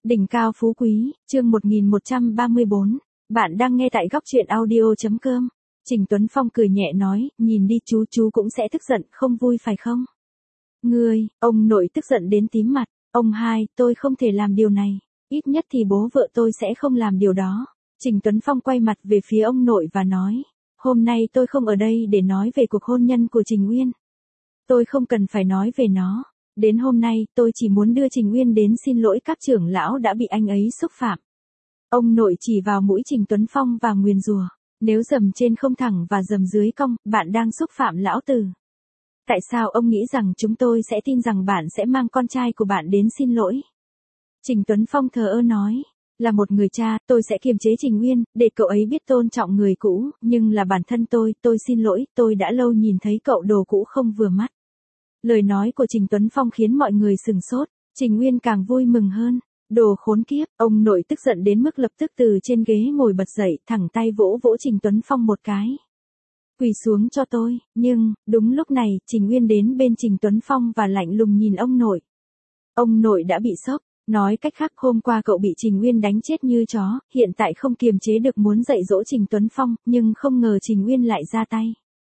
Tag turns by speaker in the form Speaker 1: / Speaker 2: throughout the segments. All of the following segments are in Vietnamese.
Speaker 1: Đỉnh cao phú quý, chương 1134. Bạn đang nghe tại góc truyện audio.com. Trình Tuấn Phong cười nhẹ nói, nhìn đi chú cũng sẽ tức giận, không vui phải không? Ngươi, ông nội tức giận đến tím mặt. Ông hai, tôi không thể làm điều này. Ít nhất thì bố vợ tôi sẽ không làm điều đó. Trình Tuấn Phong quay mặt về phía ông nội và nói, hôm nay tôi không ở đây để nói về cuộc hôn nhân của Trình Uyên. Tôi không cần phải nói về nó. Đến hôm nay, tôi chỉ muốn đưa Trình Uyên đến xin lỗi các trưởng lão đã bị anh ấy xúc phạm. Ông nội chỉ vào mũi Trình Tuấn Phong và nguyền rủa, nếu dầm trên không thẳng và dầm dưới cong, bạn đang xúc phạm lão tử. Tại sao ông nghĩ rằng chúng tôi sẽ tin rằng bạn sẽ mang con trai của bạn đến xin lỗi? Trình Tuấn Phong thờ ơ nói, là một người cha, tôi sẽ kiềm chế Trình Uyên, để cậu ấy biết tôn trọng người cũ, nhưng là bản thân tôi xin lỗi, tôi đã lâu nhìn thấy cậu đồ cũ không vừa mắt. Lời nói của Trình Tuấn Phong khiến mọi người sừng sốt, Trình Uyên càng vui mừng hơn. Đồ khốn kiếp, ông nội tức giận đến mức lập tức từ trên ghế ngồi bật dậy, thẳng tay vỗ Trình Tuấn Phong một cái. Quỳ xuống cho tôi, nhưng, đúng lúc này, Trình Uyên đến bên Trình Tuấn Phong và lạnh lùng nhìn ông nội. Ông nội đã bị sốc, nói cách khác hôm qua cậu bị Trình Uyên đánh chết như chó, hiện tại không kiềm chế được muốn dạy dỗ Trình Tuấn Phong, nhưng không ngờ Trình Uyên lại ra tay.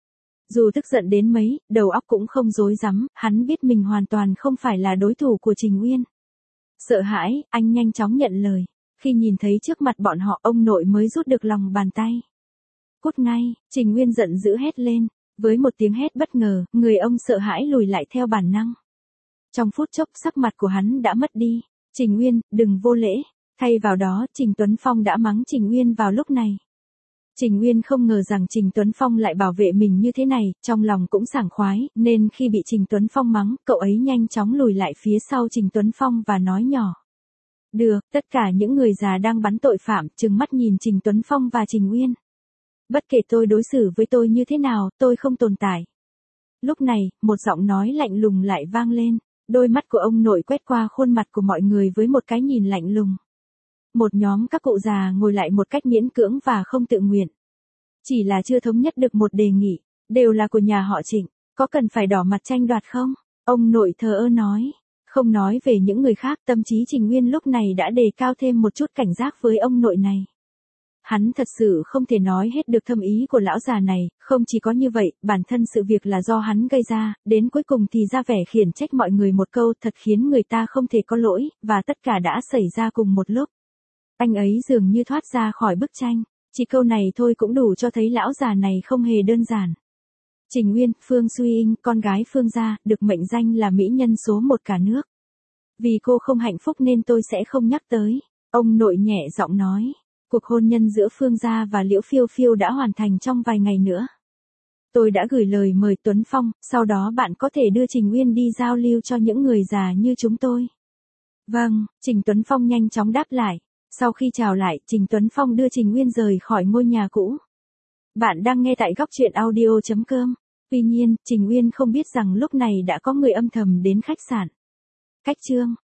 Speaker 1: Dù tức giận đến mấy, đầu óc cũng không rối rắm, hắn biết mình hoàn toàn không phải là đối thủ của Trình Uyên. Sợ hãi, anh nhanh chóng nhận lời. Khi nhìn thấy trước mặt bọn họ, ông nội mới rút được lòng bàn tay. Cút ngay, Trình Uyên giận dữ hét lên. Với một tiếng hét bất ngờ, người ông sợ hãi lùi lại theo bản năng. Trong phút chốc sắc mặt của hắn đã mất đi. Trình Uyên, đừng vô lễ. Thay vào đó, Trình Tuấn Phong đã mắng Trình Uyên vào lúc này. Trình Uyên không ngờ rằng Trình Tuấn Phong lại bảo vệ mình như thế này, trong lòng cũng sảng khoái, nên khi bị Trình Tuấn Phong mắng, cậu ấy nhanh chóng lùi lại phía sau Trình Tuấn Phong và nói nhỏ. Được, tất cả những người già đang bắn tội phạm, trừng mắt nhìn Trình Tuấn Phong và Trình Uyên. Bất kể tôi đối xử với tôi như thế nào, tôi không tồn tại. Lúc này, một giọng nói lạnh lùng lại vang lên, đôi mắt của ông nội quét qua khuôn mặt của mọi người với một cái nhìn lạnh lùng. Một nhóm các cụ già ngồi lại một cách miễn cưỡng và không tự nguyện. Chỉ là chưa thống nhất được một đề nghị, đều là của nhà họ Trịnh, có cần phải đỏ mặt tranh đoạt không? Ông nội thờ ơ nói, không nói về những người khác, tâm trí Trình Uyên lúc này đã đề cao thêm một chút cảnh giác với ông nội này. Hắn thật sự không thể nói hết được thâm ý của lão già này, không chỉ có như vậy, bản thân sự việc là do hắn gây ra, đến cuối cùng thì ra vẻ khiển trách mọi người một câu thật khiến người ta không thể có lỗi, và tất cả đã xảy ra cùng một lúc. Anh ấy dường như thoát ra khỏi bức tranh, chỉ câu này thôi cũng đủ cho thấy lão già này không hề đơn giản. Trình Uyên, Phương Suy Inh, con gái Phương gia, được mệnh danh là mỹ nhân số 1 cả nước. Vì cô không hạnh phúc nên tôi sẽ không nhắc tới. Ông nội nhẹ giọng nói, cuộc hôn nhân giữa Phương gia và Liễu Phiêu Phiêu đã hoàn thành trong vài ngày nữa. Tôi đã gửi lời mời Tuấn Phong, sau đó bạn có thể đưa Trình Uyên đi giao lưu cho những người già như chúng tôi. Vâng, Trình Tuấn Phong nhanh chóng đáp lại. Sau khi chào lại, Trình Tuấn Phong đưa Trình Uyên rời khỏi ngôi nhà cũ. Bạn đang nghe tại góc truyện audio.com. Tuy nhiên, Trình Uyên không biết rằng lúc này đã có người âm thầm đến khách sạn. Cách chương